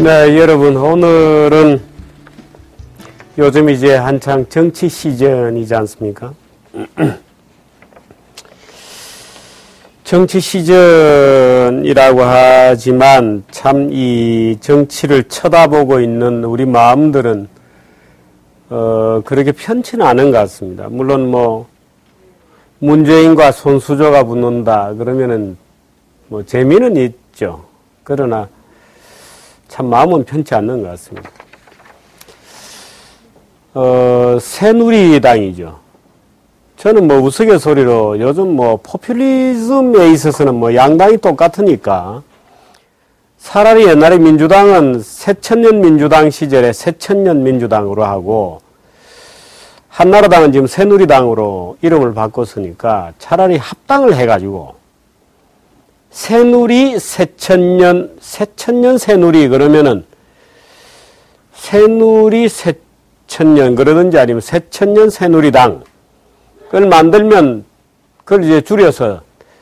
네, 여러분, 오늘은 요즘 이제 한창 정치 시즌이지 않습니까? 정치 시즌이라고 하지만 참 이 정치를 쳐다보고 있는 우리 마음들은 그렇게 편치는 않은 것 같습니다. 물론 뭐 문재인과 손수조가 붙는다 그러면은 뭐 재미는 있죠. 그러나 참 마음은 편치 않는 것 같습니다. 새누리당이죠. 저는 뭐 우스갯소리로 요즘 뭐 포퓰리즘에 있어서는 뭐 양당이 똑같으니까 차라리 옛날에 민주당은 새천년 민주당 시절에 새천년 민주당으로 하고 한나라당은 지금 새누리당으로 이름을 바꿨으니까 차라리 합당을 해가지고 새누리 새천년 새누리 그러면은 새누리 새천년 그러든지 아니면 새천년 새누리당 그걸 만들면 그걸 이제 줄여서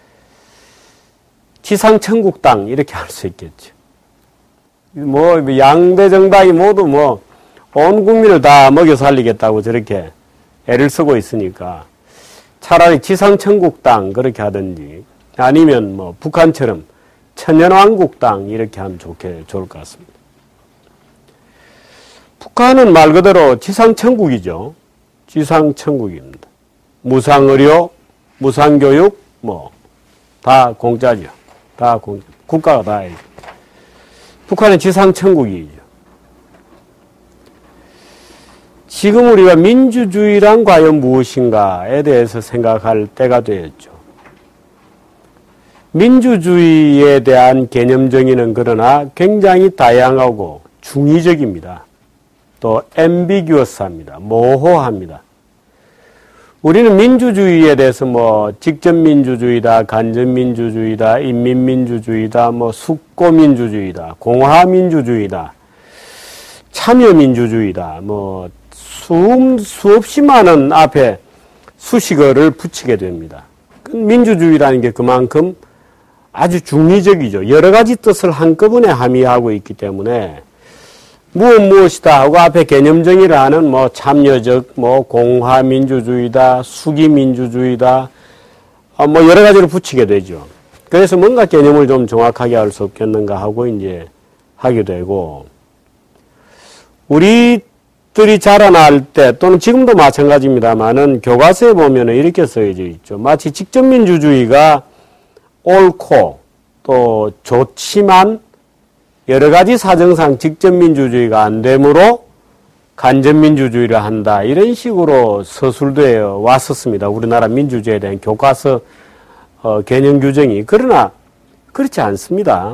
지상천국당 이렇게 할 수 있겠죠. 뭐 양대 정당이 모두 뭐 온 국민을 다 먹여 살리겠다고 저렇게 애를 쓰고 있으니까 차라리 지상천국당 그렇게 하든지 아니면 뭐 북한처럼 천연왕국당 이렇게 하면 좋을 것 같습니다. 북한은 말 그대로 지상천국이죠. 지상천국입니다. 무상의료, 무상교육, 뭐, 다 공짜죠. 다 공짜. 국가가 다 해요. 북한은 지상천국이죠. 지금 우리가 민주주의란 과연 무엇인가에 대해서 생각할 때가 되었죠. 민주주의에 대한 개념 정의는 그러나 굉장히 다양하고 중의적입니다. 또 ambiguous합니다. 모호합니다. 우리는 민주주의에 대해서 뭐 직접민주주의다, 간접민주주의다, 인민민주주의다, 뭐 숙고민주주의다, 공화민주주의다, 참여민주주의다, 뭐 수없이 많은 앞에 수식어를 붙이게 됩니다. 민주주의라는 게 그만큼 아주 중의적이죠. 여러 가지 뜻을 한꺼번에 함의하고 있기 때문에 무엇이다 하고 앞에 개념 정의를 하는 뭐 참여적, 뭐 공화민주주의다, 수기민주주의다, 뭐 여러 가지를 붙이게 되죠. 그래서 뭔가 개념을 좀 정확하게 할 수 없겠는가 하고 이제 하게 되고, 우리들이 자라날 때 또는 지금도 마찬가지입니다만은 교과서에 보면은 이렇게 써져 있죠. 마치 직접민주주의가 옳고 또 좋지만 여러 가지 사정상 직접민주주의가 안 되므로 간접민주주의를 한다. 이런 식으로 서술되어 왔었습니다. 우리나라 민주주의에 대한 교과서 개념 규정이. 그러나 그렇지 않습니다.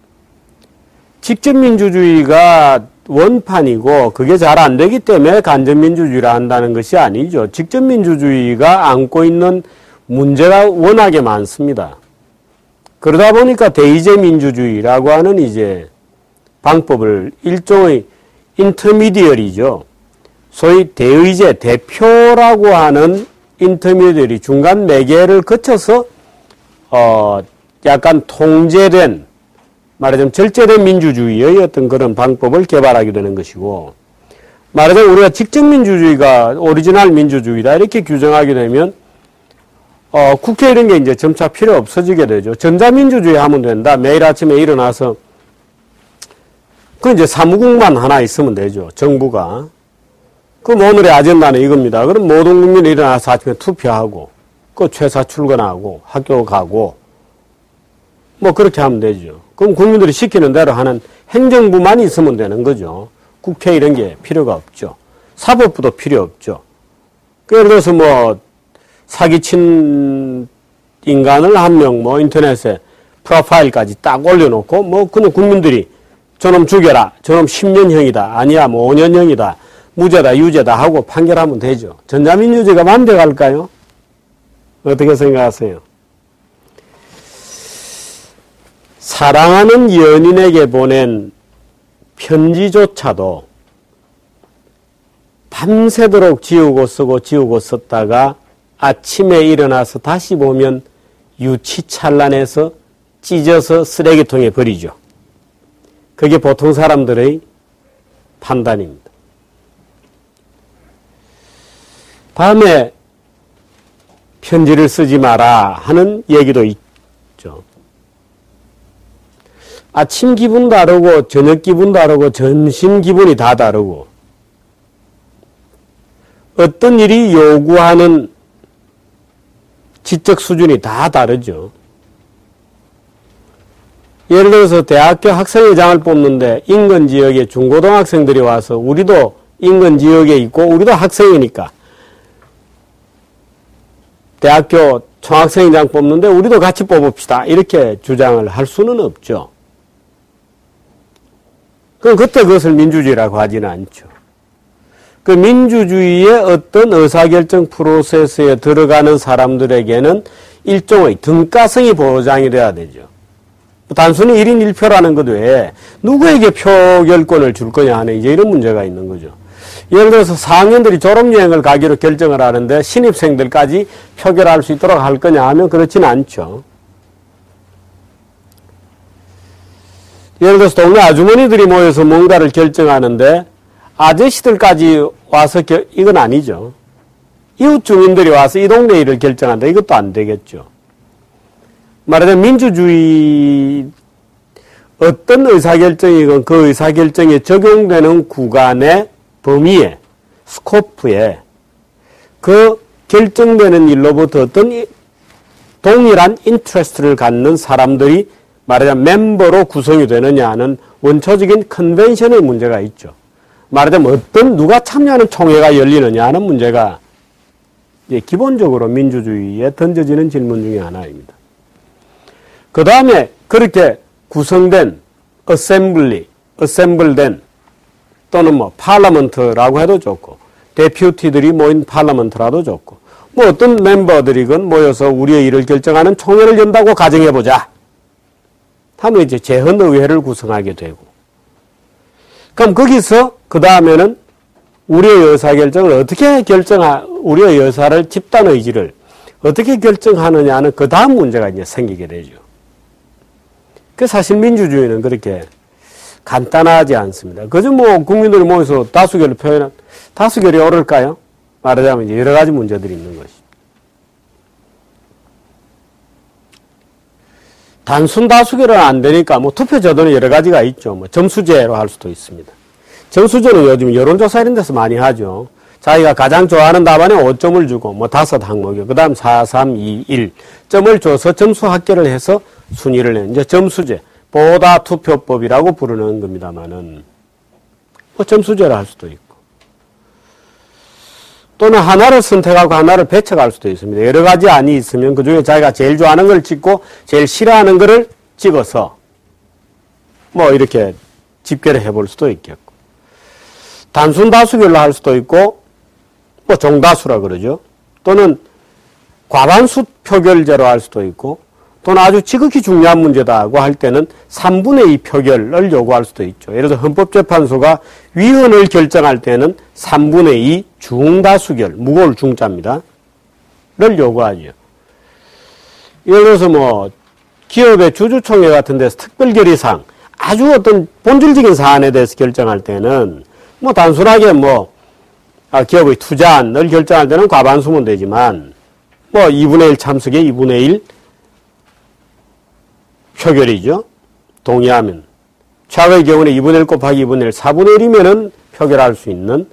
직접민주주의가 원판이고 그게 잘 안 되기 때문에 간접민주주의를 한다는 것이 아니죠. 직접민주주의가 안고 있는 문제가 워낙에 많습니다. 그러다 보니까 대의제 민주주의라고 하는 이제 방법을 일종의 인터미디어리죠. 소위 대의제, 대표라고 하는 인터미디어리 중간 매개를 거쳐서 약간 통제된 말하자면 절제된 민주주의의 어떤 그런 방법을 개발하게 되는 것이고, 말하자면 우리가 직접민주주의가 오리지널 민주주의다 이렇게 규정하게 되면 국회 이런 게 이제 점차 필요 없어지게 되죠. 전자민주주의 하면 된다. 매일 아침에 일어나서 그 이제 사무국만 하나 있으면 되죠. 정부가. 그럼 오늘의 아젠다는 이겁니다. 그럼 모든 국민이 일어나서 아침에 투표하고 그 퇴사 출근하고 학교 가고 뭐 그렇게 하면 되죠. 그럼 국민들이 시키는 대로 하는 행정부만 있으면 되는 거죠. 국회 이런 게 필요가 없죠. 사법부도 필요 없죠. 예를 들어서 뭐 사기친 인간을 한 명 뭐 인터넷에 프로파일까지 딱 올려놓고 뭐 그는 국민들이 저놈 죽여라. 저놈 10년형이다. 아니야 뭐 5년형이다. 무죄다 유죄다 하고 판결하면 되죠. 전자민주주의가 만들어갈까요? 어떻게 생각하세요? 사랑하는 연인에게 보낸 편지조차도 밤새도록 지우고 쓰고 지우고 썼다가 아침에 일어나서 다시 보면 유치찬란해서 찢어서 쓰레기통에 버리죠. 그게 보통 사람들의 판단입니다. 밤에 편지를 쓰지 마라 하는 얘기도 있죠. 아침 기분 다르고 저녁 기분 다르고 점심 기분이 다 다르고 어떤 일이 요구하는 지적 수준이 다 다르죠. 예를 들어서 대학교 학생회장을 뽑는데 인근 지역에 중고등학생들이 와서 우리도 인근 지역에 있고 우리도 학생이니까 대학교 총학생회장 뽑는데 우리도 같이 뽑읍시다 이렇게 주장을 할 수는 없죠. 그럼 그때 그것을 민주주의라고 하지는 않죠. 그 민주주의의 어떤 의사결정 프로세스에 들어가는 사람들에게는 일종의 등가성이 보장이 돼야 되죠. 단순히 1인 1표라는 것 외에 누구에게 표결권을 줄 거냐 하는 이제 이런 문제가 있는 거죠. 예를 들어서 4학년들이 졸업여행을 가기로 결정을 하는데 신입생들까지 표결할 수 있도록 할 거냐 하면 그렇지는 않죠. 예를 들어서 동네 아주머니들이 모여서 뭔가를 결정하는데 아저씨들까지 와서 이건 아니죠. 이웃 주민들이 와서 이 동네 일을 결정한다. 이것도 안 되겠죠. 말하자면 민주주의 어떤 의사결정이건 그 의사결정에 적용되는 구간의 범위에 스코프에 그 결정되는 일로부터 어떤 동일한 인트레스트를 갖는 사람들이 말하자면 멤버로 구성이 되느냐 하는 원초적인 컨벤션의 문제가 있죠. 말하자면 누가 참여하는 총회가 열리느냐 하는 문제가 기본적으로 민주주의에 던져지는 질문 중에 하나입니다. 그 다음에 그렇게 구성된 어셈블된 또는 뭐 파라먼트라고 해도 좋고 데퓨티들이 모인 파라먼트라도 좋고 뭐 어떤 멤버들이건 모여서 우리의 일을 결정하는 총회를 연다고 가정해보자 하면 이제 재헌의회를 구성하게 되고 그럼 거기서 그 다음에는 우리의 의사결정을 어떻게 우리의 의사를 집단의지를 어떻게 결정하느냐는 그 다음 문제가 이제 생기게 되죠. 그 사실 민주주의는 그렇게 간단하지 않습니다. 그저 뭐 국민들이 모여서 다수결을 표현한 다수결이 옳을까요? 말하자면 이제 여러 가지 문제들이 있는 것이죠. 단순 다수결은 안 되니까 뭐 투표 제도는 여러 가지가 있죠. 뭐 점수제로 할 수도 있습니다. 점수제는 요즘 여론조사 이런 데서 많이 하죠. 자기가 가장 좋아하는 답안에 5점을 주고 뭐 5항목이요. 그 다음 4, 3, 2, 1 점을 줘서 점수 합계를 해서 순위를 내는 이제 점수제, 보다 투표법이라고 부르는 겁니다만은 뭐 점수제를 할 수도 있고 또는 하나를 선택하고 하나를 배척할 수도 있습니다. 여러 가지 안이 있으면 그 중에 자기가 제일 좋아하는 걸 찍고 제일 싫어하는 거를 찍어서 뭐 이렇게 집계를 해볼 수도 있겠고 단순 다수결로 할 수도 있고 뭐 종다수라 그러죠. 또는 과반수 표결제로 할 수도 있고 또는 아주 지극히 중요한 문제다고 할 때는 3분의 2 표결을 요구할 수도 있죠. 예를 들어 헌법재판소가 위헌을 결정할 때는 3분의 2 중다수결, 무고를 중자입니다. 를 요구하죠. 예를 들어서 뭐 기업의 주주총회 같은 데서 특별결의사항, 아주 어떤 본질적인 사안에 대해서 결정할 때는 뭐 단순하게 뭐 기업의 투자안을 결정할 때는 과반수면 되지만 뭐 2분의 1 참석에 2분의 1 표결이죠. 동의하면. 최악의 경우는 2분의 1 곱하기 2분의 1, 4분의 1이면은 표결할 수 있는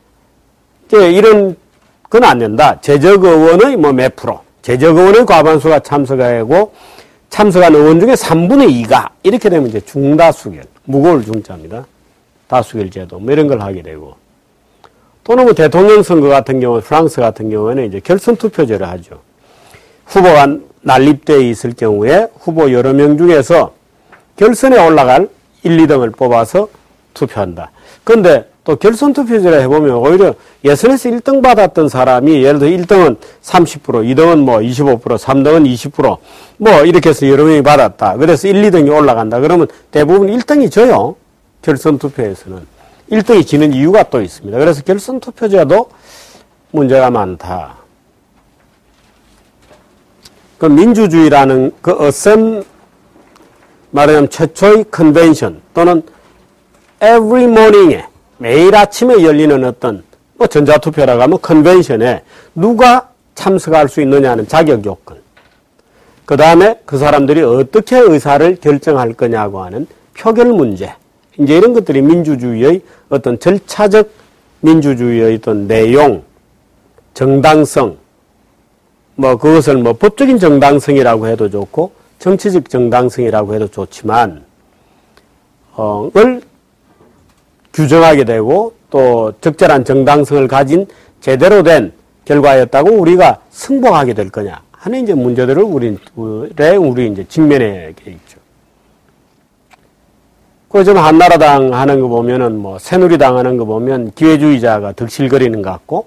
이런 건 안 된다. 재적의원의 뭐 몇 프로, 재적의원의 과반수가 참석하고 참석한 의원 중에 3분의 2가 이렇게 되면 이제 중다수결, 무고를 중자입니다. 다수결 제도 뭐 이런 걸 하게 되고 또는 뭐 대통령 선거 같은 경우, 프랑스 같은 경우에는 이제 결선 투표제를 하죠. 후보가 난립되어 있을 경우에 후보 여러 명 중에서 결선에 올라갈 1, 2등을 뽑아서 투표한다. 그런데 또 결선 투표제를 해보면 오히려 예선에서 1등 받았던 사람이 예를 들어 1등은 30%, 2등은 뭐 25%, 3등은 20%, 뭐 이렇게 해서 여러 명이 받았다. 그래서 1, 2등이 올라간다. 그러면 대부분 1등이 져요. 결선 투표에서는. 1등이 지는 이유가 또 있습니다. 그래서 결선 투표제도 문제가 많다. 그 민주주의라는 그 말하자면 최초의 컨벤션 또는 every morning에 매일 아침에 열리는 어떤 뭐 전자투표라고 하면 컨벤션에 누가 참석할 수 있느냐는 자격 요건. 그 다음에 그 사람들이 어떻게 의사를 결정할 거냐고 하는 표결 문제. 이제 이런 것들이 민주주의의 어떤 절차적 민주주의의 어떤 내용, 정당성, 뭐 그것을 뭐 법적인 정당성이라고 해도 좋고 정치적 정당성이라고 해도 좋지만 을 규정하게 되고 또 적절한 정당성을 가진 제대로 된 결과였다고 우리가 승복하게 될 거냐 하는 이제 문제들을 우리 이제 직면해 있죠. 그 좀 한나라당 하는 거 보면은 뭐 새누리당 하는 거 보면 기회주의자가 득실거리는 것 같고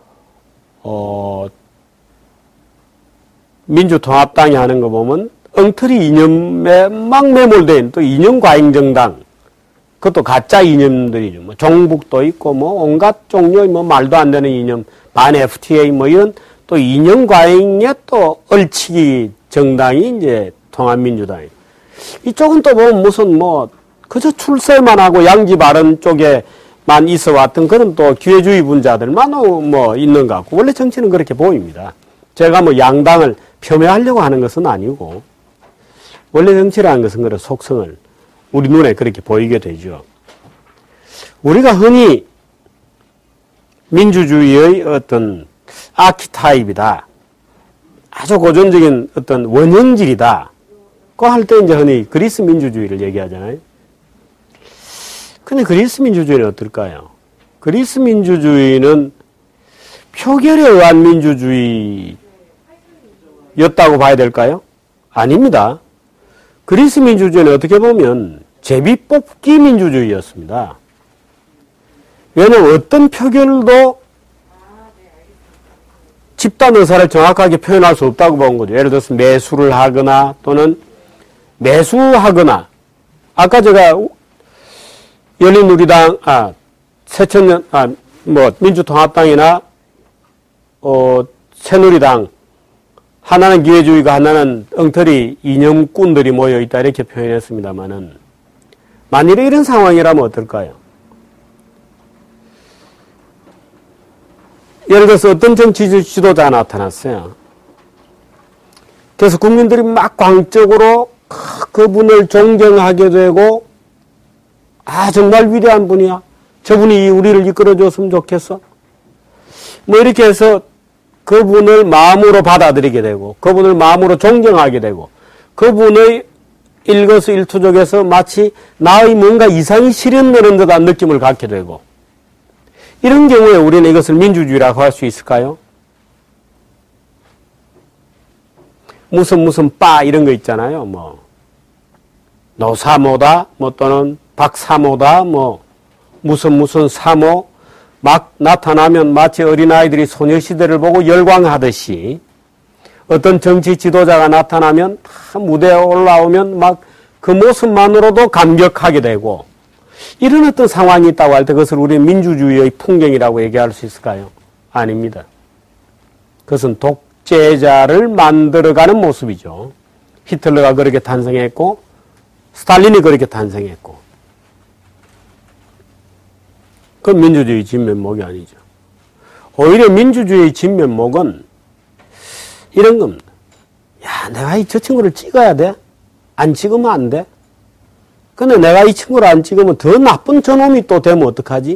민주통합당이 하는 거 보면 엉터리 이념에 막 매몰되어 있는 또 이념 과잉 정당 그것도 가짜 이념들이죠. 뭐 종북도 있고 뭐 온갖 종류의 뭐 말도 안 되는 이념 반 FTA 뭐 이런 또 이념 과잉에 또 얽히기 정당이 이제 통합민주당이에요. 이쪽은 또 보면 무슨 뭐 그저 출세만 하고 양지 바른 쪽에만 있어 왔던 그런 또 기회주의 분자들만 뭐 있는 것 같고 원래 정치는 그렇게 보입니다. 제가 뭐 양당을 폄훼하려고 하는 것은 아니고 원래 정치라는 것은 그런 속성을 우리 눈에 그렇게 보이게 되죠. 우리가 흔히 민주주의의 어떤 아키타입이다. 아주 고전적인 어떤 원형질이다. 그 할 때 이제 흔히 그리스 민주주의를 얘기하잖아요. 근데 그리스 민주주의는 어떨까요? 그리스 민주주의는 표결에 의한 민주주의였다고 봐야 될까요? 아닙니다. 그리스 민주주의는 어떻게 보면 제비뽑기 민주주의였습니다. 왜냐하면 어떤 표결도 집단 의사를 정확하게 표현할 수 없다고 본 거죠. 예를 들어서 매수를 하거나 또는 매수하거나 아까 제가 열린우리당, 새천년, 뭐 민주통합당이나 새누리당 하나는 기회주의가 하나는 엉터리 이념꾼들이 모여있다 이렇게 표현했습니다마는 만일에 이런 상황이라면 어떨까요? 예를 들어서 어떤 정치 지도자가 나타났어요. 그래서 국민들이 막 광적으로 그분을 존경하게 되고 정말 위대한 분이야. 저분이 우리를 이끌어줬으면 좋겠어. 뭐 이렇게 해서 그분을 마음으로 받아들이게 되고 그분을 마음으로 존경하게 되고 그분의 일거수일투족에서 마치 나의 뭔가 이상이 실현되는 듯한 느낌을 갖게 되고 이런 경우에 우리는 이것을 민주주의라고 할 수 있을까요? 무슨 빠 이런 거 있잖아요. 뭐 노사모다 뭐 또는 박사모다 뭐 무슨 사모 막 나타나면 마치 어린아이들이 소녀시대를 보고 열광하듯이 어떤 정치 지도자가 나타나면 무대에 올라오면 막 그 모습만으로도 감격하게 되고 이런 어떤 상황이 있다고 할 때 그것을 우리는 민주주의의 풍경이라고 얘기할 수 있을까요? 아닙니다. 그것은 독재자를 만들어가는 모습이죠. 히틀러가 그렇게 탄생했고 스탈린이 그렇게 탄생했고 그건 민주주의 진면목이 아니죠. 오히려 민주주의의 진면목은 이런 겁니다. 야, 내가 저 친구를 찍어야 돼? 안 찍으면 안 돼? 근데 내가 이 친구를 안 찍으면 더 나쁜 저놈이 또 되면 어떡하지?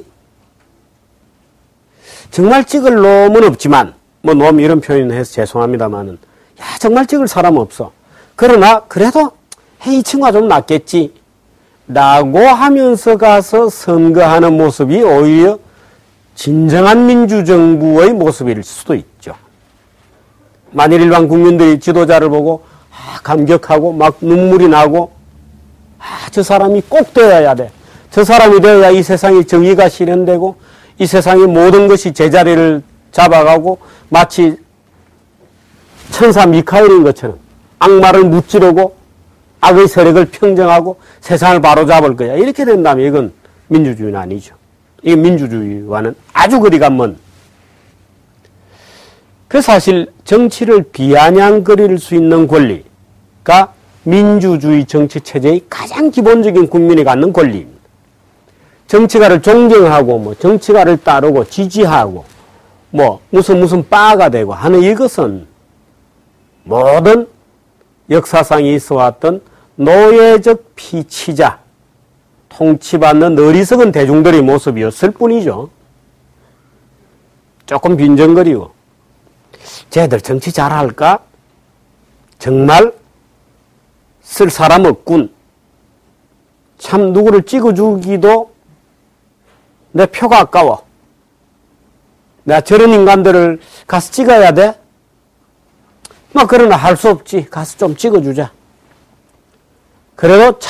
정말 찍을 놈은 없지만, 뭐 놈 이런 표현을 해서 죄송합니다만은, 야, 정말 찍을 사람 없어. 그러나, 그래도, 이 친구가 좀 낫겠지. 라고 하면서 가서 선거하는 모습이 오히려 진정한 민주정부의 모습일 수도 있죠. 만일 일반 국민들이 지도자를 보고 감격하고 막 눈물이 나고 저 사람이 꼭 되어야 돼. 저 사람이 되어야 이 세상에 정의가 실현되고 이 세상의 모든 것이 제자리를 잡아가고 마치 천사 미카엘인 것처럼 악마를 무찌르고 악의 세력을 평정하고 세상을 바로잡을 거야. 이렇게 된다면 이건 민주주의는 아니죠. 이게 민주주의와는 아주 거리가 먼. 그 사실 정치를 비아냥거릴 수 있는 권리가 민주주의 정치 체제의 가장 기본적인 국민이 갖는 권리입니다. 정치가를 존경하고 뭐 정치가를 따르고 지지하고 뭐 무슨 바가 되고 하는 이것은 모든 역사상에 있어 왔던 노예적 피치자, 통치받는 어리석은 대중들의 모습이었을 뿐이죠. 조금 빈정거리고 쟤들 정치 잘할까? 정말 쓸 사람 없군. 참 누구를 찍어주기도 내 표가 아까워. 내가 저런 인간들을 가서 찍어야 돼? 뭐 그러나 할 수 없지. 가서 좀 찍어주자. 그래도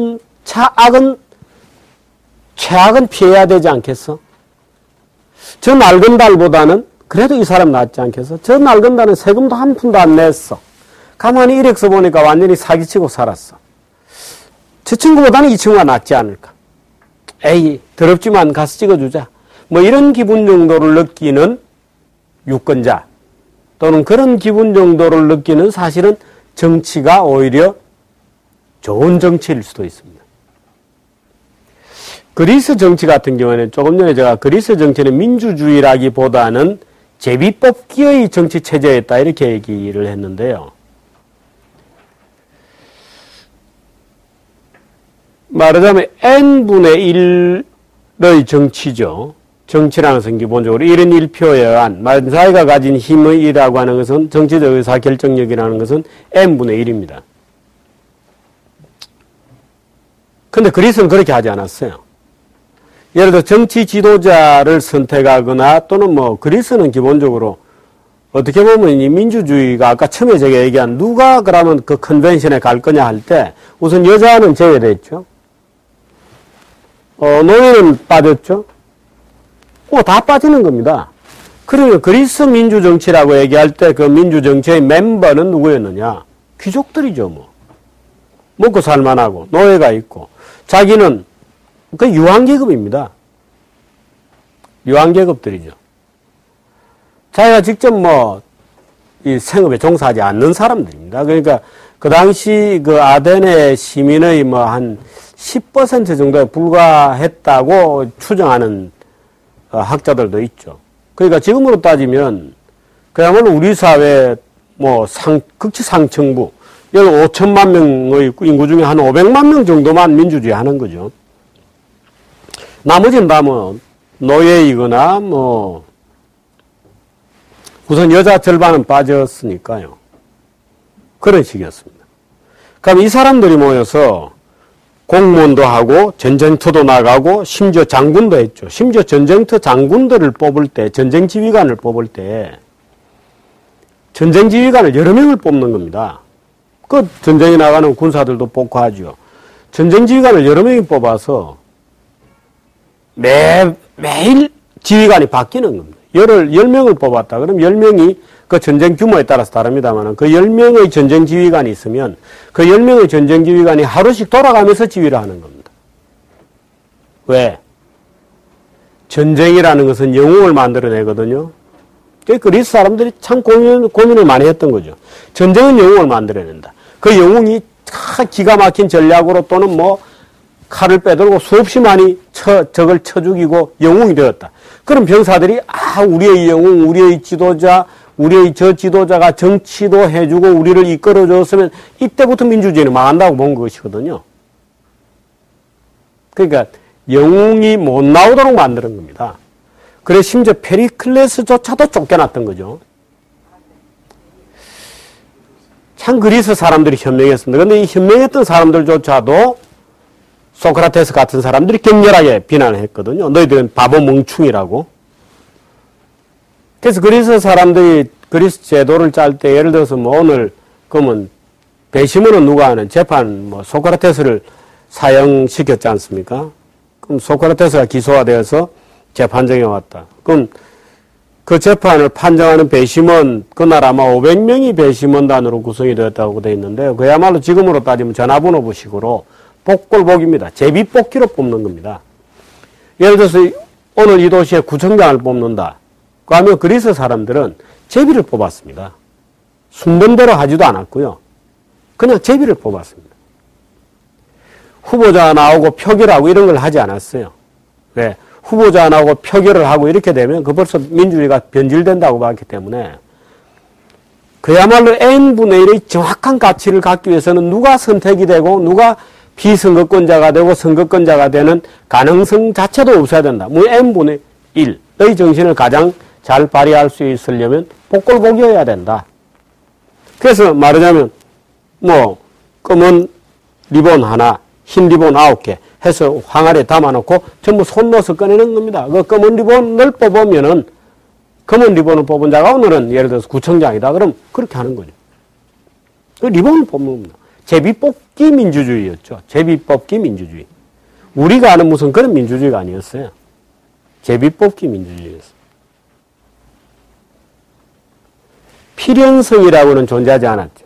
최악은 피해야 되지 않겠어? 저 낡은 달보다는 그래도 이 사람 낫지 않겠어? 저 낡은 달은 세금도 한 푼도 안 냈어. 가만히 이력서 보니까 완전히 사기치고 살았어. 저 친구보다는 이 친구가 낫지 않을까? 에이, 더럽지만 가서 찍어주자. 뭐 이런 기분 정도를 느끼는 유권자 또는 그런 기분 정도를 느끼는 사실은 정치가 오히려 좋은 정치일 수도 있습니다. 그리스 정치 같은 경우에는 조금 전에 제가 그리스 정치는 민주주의라기보다는 제비뽑기의 정치 체제였다 이렇게 얘기를 했는데요. 말하자면 n분의 1의 정치죠. 정치라는 것은 기본적으로 1인 1표에 의한 사회가 가진 힘의 1이라고 하는 것은 정치적 의사결정력이라는 것은 n분의 1입니다. 근데 그리스는 그렇게 하지 않았어요. 예를 들어 정치 지도자를 선택하거나 또는 뭐 그리스는 기본적으로 어떻게 보면 이 민주주의가 아까 처음에 제가 얘기한 누가 그러면 그 컨벤션에 갈 거냐 할 때 우선 여자는 제외됐죠. 노예는 빠졌죠. 다 빠지는 겁니다. 그러면 그리스 민주정치라고 얘기할 때 그 민주정치의 멤버는 누구였느냐? 귀족들이죠, 뭐. 먹고 살만하고, 노예가 있고, 자기는 그 유한계급입니다. 유한계급들이죠. 자기가 직접 뭐, 이 생업에 종사하지 않는 사람들입니다. 그러니까 그 당시 그 아덴의 시민의 뭐 한 10% 정도에 불과했다고 추정하는 학자들도 있죠. 그러니까 지금으로 따지면 그야말로 우리 사회 뭐 극치 상층부 약 5천만 명의 인구 중에 한 500만 명 정도만 민주주의 하는 거죠. 나머지는 다 뭐 노예이거나 뭐 우선 여자 절반은 빠졌으니까요. 그런 식이었습니다. 그럼 이 사람들이 모여서 공무원도 하고 전쟁터도 나가고 심지어 장군도 했죠. 심지어 전쟁터 장군들을 뽑을 때 전쟁 지휘관을 뽑을 때 전쟁 지휘관을 여러 명을 뽑는 겁니다. 그 전쟁에 나가는 군사들도 뽑고 하죠. 전쟁 지휘관을 여러 명이 뽑아서 매일 지휘관이 바뀌는 겁니다. 10명을 뽑았다. 그럼 10명이 그 전쟁 규모에 따라서 다릅니다만 그 10명의 전쟁 지휘관이 있으면 그 10명의 전쟁 지휘관이 하루씩 돌아가면서 지휘를 하는 겁니다. 왜? 전쟁이라는 것은 영웅을 만들어내거든요. 그리스 사람들이 참 고민을 많이 했던 거죠. 전쟁은 영웅을 만들어낸다. 그 영웅이 기가 막힌 전략으로 또는 뭐 칼을 빼들고 수없이 많이 적을 쳐 죽이고 영웅이 되었다. 그럼 병사들이 우리의 영웅, 우리의 지도자, 우리의 저 지도자가 정치도 해주고 우리를 이끌어줬으면 이때부터 민주주의는 망한다고 본 것이거든요. 그러니까 영웅이 못 나오도록 만드는 겁니다. 그래서 심지어 페리클레스조차도 쫓겨났던 거죠. 참 그리스 사람들이 현명했습니다. 그런데 이 현명했던 사람들조차도 소크라테스 같은 사람들이 격렬하게 비난을 했거든요. 너희들은 바보 멍충이라고. 그래서 그리스 사람들이 그리스 제도를 짤 때 예를 들어서 뭐 오늘 그러면 배심원은 누가 하는 재판 뭐 소크라테스를 사형시켰지 않습니까? 그럼 소크라테스가 기소가 되어서 재판정에 왔다. 그럼 그 재판을 판정하는 배심원 그날 아마 500명이 배심원단으로 구성이 되었다고 되어 있는데요. 그야말로 지금으로 따지면 전화번호부식으로 복골복입니다. 제비뽑기로 뽑는 겁니다. 예를 들어서 오늘 이 도시에 구청장을 뽑는다. 그러면 그리스 사람들은 제비를 뽑았습니다. 순번대로 하지도 않았고요. 그냥 제비를 뽑았습니다. 후보자가 나오고 표결하고 이런 걸 하지 않았어요. 왜? 후보자가 나오고 표결을 하고 이렇게 되면 그 벌써 민주주의가 변질된다고 봤기 때문에 그야말로 n분의 1의 정확한 가치를 갖기 위해서는 누가 선택이 되고 누가 비선거권자가 되고 선거권자가 되는 가능성 자체도 없어야 된다. 뭐 n분의 1의 정신을 가장 잘 발휘할 수 있으려면 복골복이어야 된다. 그래서 말하자면 뭐 검은 리본 하나, 흰 리본 9개 해서 항아리에 담아놓고 전부 손 넣어서 꺼내는 겁니다. 그 검은 리본을 뽑으면은 검은 리본을 뽑은 자가 오늘은 예를 들어서 구청장이다. 그럼 그렇게 하는 거죠. 그 리본을 뽑는 겁니다. 제비뽑기 민주주의였죠. 제비뽑기 민주주의. 우리가 아는 무슨 그런 민주주의가 아니었어요. 제비뽑기 민주주의였어요. 필연성이라고는 존재하지 않았죠.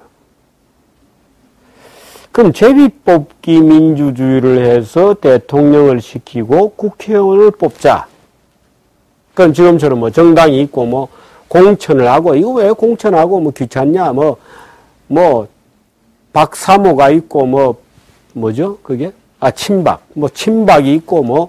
그럼 제비뽑기 민주주의를 해서 대통령을 시키고 국회의원을 뽑자. 그럼 지금처럼 뭐 정당이 있고 뭐 공천을 하고 이거 왜 공천하고 뭐 귀찮냐 뭐 박사모가 있고 뭐죠 그게 친박 뭐 친박이 있고 뭐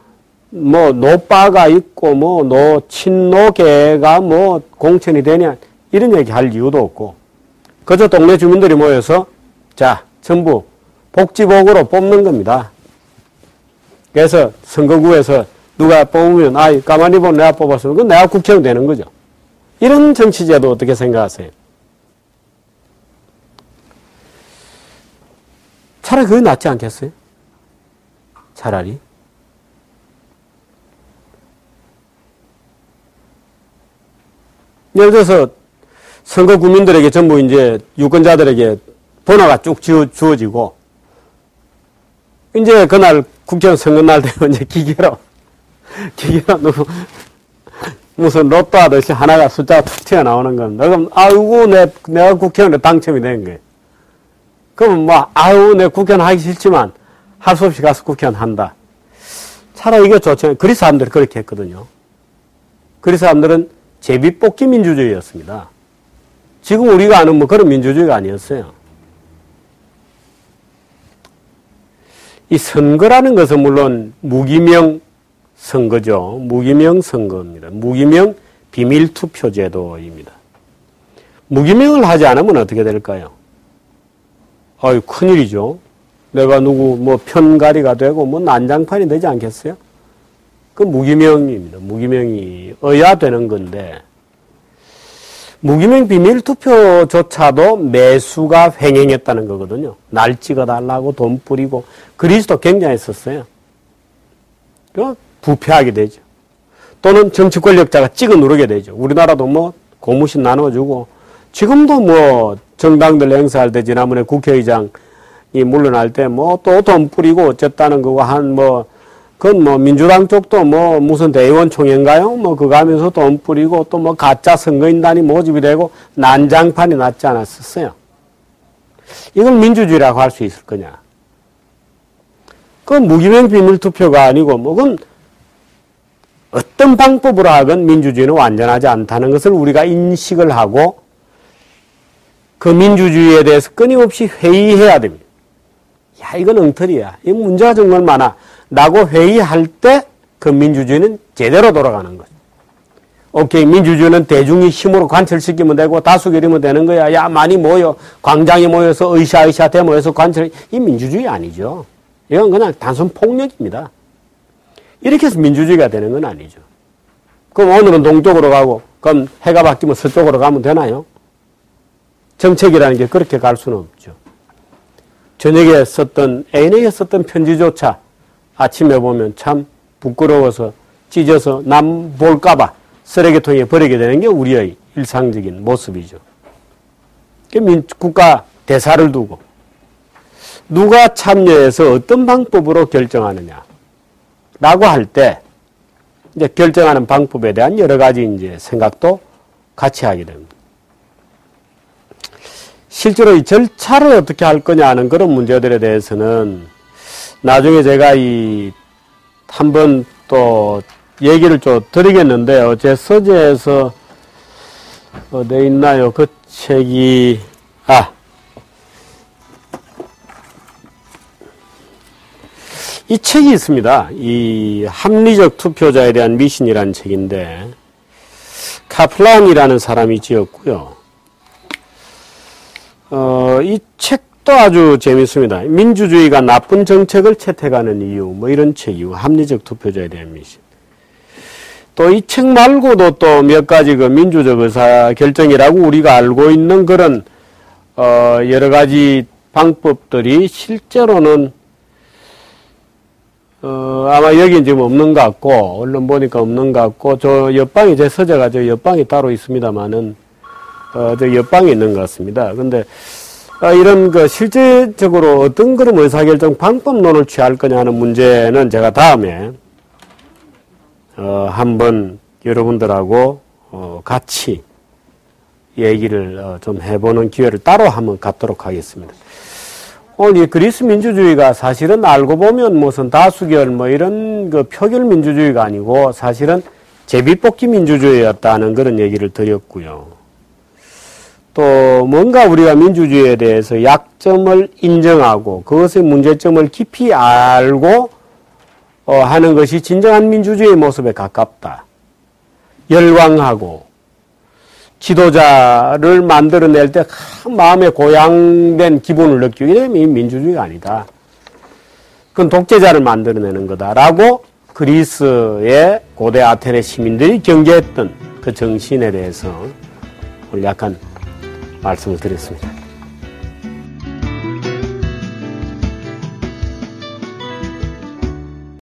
노빠가 있고 뭐 친노계가 뭐 공천이 되냐 이런 얘기 할 이유도 없고 그저 동네 주민들이 모여서 자 전부 복지복으로 뽑는 겁니다. 그래서 선거구에서 누가 뽑으면 가만히 보면 내가 뽑았으면 그건 내가 국회의원 되는 거죠. 이런 정치제도 어떻게 생각하세요? 차라리 그게 낫지 않겠어요? 차라리. 예를 들어서 선거 구민들에게 전부 이제 유권자들에게 번호가 쭉 주어지고 이제 그날 국회의원 선거날 되면 이제 기계로 누구 무슨 로또 하듯이 하나가 숫자가 툭 튀어나오는 겁니다. 그럼 아이고 내가 국회의원에 당첨이 된 거예요. 그러면 내 국회의원 하기 싫지만 할 수 없이 가서 국회의원 한다. 차라리 이게 좋죠. 그리스 사람들이 그렇게 했거든요. 그리스 사람들은 제비뽑기 민주주의였습니다. 지금 우리가 아는 뭐 그런 민주주의가 아니었어요. 이 선거라는 것은 물론 무기명 선거죠. 무기명 선거입니다. 무기명 비밀투표제도입니다. 무기명을 하지 않으면 어떻게 될까요? 큰일이죠. 내가 누구 편가리가 되고 난장판이 되지 않겠어요? 그 무기명입니다. 무기명이어야 되는 건데 무기명 비밀투표조차도 매수가 횡행했다는 거거든요. 날 찍어달라고 돈 뿌리고 그리스도 굉장했었어요. 부패하게 되죠. 또는 정치 권력자가 찍어 누르게 되죠. 우리나라도 고무신 나눠주고 지금도 정당들 행사할 때 지난번에 국회의장이 물러날 때 또 돈 뿌리고 어쨌다는 거고 그건 민주당 쪽도 무슨 대의원 총회인가요? 그거 하면서 돈 뿌리고 또 가짜 선거인단이 모집이 되고 난장판이 났지 않았었어요. 이걸 민주주의라고 할 수 있을 거냐? 그건 무기명 비밀투표가 아니고 그건 어떤 방법으로 하건 민주주의는 완전하지 않다는 것을 우리가 인식을 하고 그 민주주의에 대해서 끊임없이 회의해야 됩니다. 이건 엉터리야. 이 문제가 정말 많아. 라고 회의할 때 그 민주주의는 제대로 돌아가는 거죠. 오케이, 민주주의는 대중이 힘으로 관철시키면 되고 다수결이면 되는 거야. 야, 많이 모여. 광장에 모여서 으쌰으쌰 대모여서 관철. 이 민주주의 아니죠. 이건 그냥 단순 폭력입니다. 이렇게 해서 민주주의가 되는 건 아니죠. 그럼 오늘은 동쪽으로 가고 그럼 해가 바뀌면 서쪽으로 가면 되나요? 정책이라는 게 그렇게 갈 수는 없죠. 저녁에 썼던 애인에게 썼던 편지조차 아침에 보면 참 부끄러워서 찢어서 남 볼까봐 쓰레기통에 버리게 되는 게 우리의 일상적인 모습이죠. 국가 대사를 두고 누가 참여해서 어떤 방법으로 결정하느냐 라고 할 때 이제 결정하는 방법에 대한 여러 가지 이제 생각도 같이 하게 됩니다. 실제로 이 절차를 어떻게 할 거냐 하는 그런 문제들에 대해서는 나중에 제가 한번 또 얘기를 좀 드리겠는데요. 제 서재에서 어디 있나요? 그 책이 이 책이 있습니다. 이 합리적 투표자에 대한 미신이라는 책인데 카플란이라는 사람이 지었고요. 이 책도 아주 재밌습니다. 민주주의가 나쁜 정책을 채택하는 이유, 뭐 이런 책이고, 합리적 투표자에 대한 미신. 또 이 책 말고도 또 몇 가지 그 민주적 의사 결정이라고 우리가 알고 있는 그런 여러 가지 방법들이 실제로는 아마 여기 지금 없는 것 같고, 언론 보니까 없는 것 같고, 저 옆방에 제 서재가 저 옆방에 따로 있습니다만은, 저 옆방에 있는 것 같습니다. 근데, 이런 그 실제적으로 어떤 그런 의사결정 방법론을 취할 거냐 하는 문제는 제가 다음에, 한번 여러분들하고, 같이 얘기를 좀 해보는 기회를 따로 한번 갖도록 하겠습니다. 오늘 이 그리스 민주주의가 사실은 알고 보면 무슨 다수결 뭐 이런 그 표결 민주주의가 아니고 사실은 제비뽑기 민주주의였다는 그런 얘기를 드렸고요. 또 뭔가 우리가 민주주의에 대해서 약점을 인정하고 그것의 문제점을 깊이 알고 하는 것이 진정한 민주주의의 모습에 가깝다. 열광하고 지도자를 만들어낼 때 마음에 고양된 기분을 느끼게 되면 이 민주주의가 아니다. 그건 독재자를 만들어내는 거다라고 그리스의 고대 아테네 시민들이 경계했던 그 정신에 대해서 오늘 약간 말씀을 드렸습니다.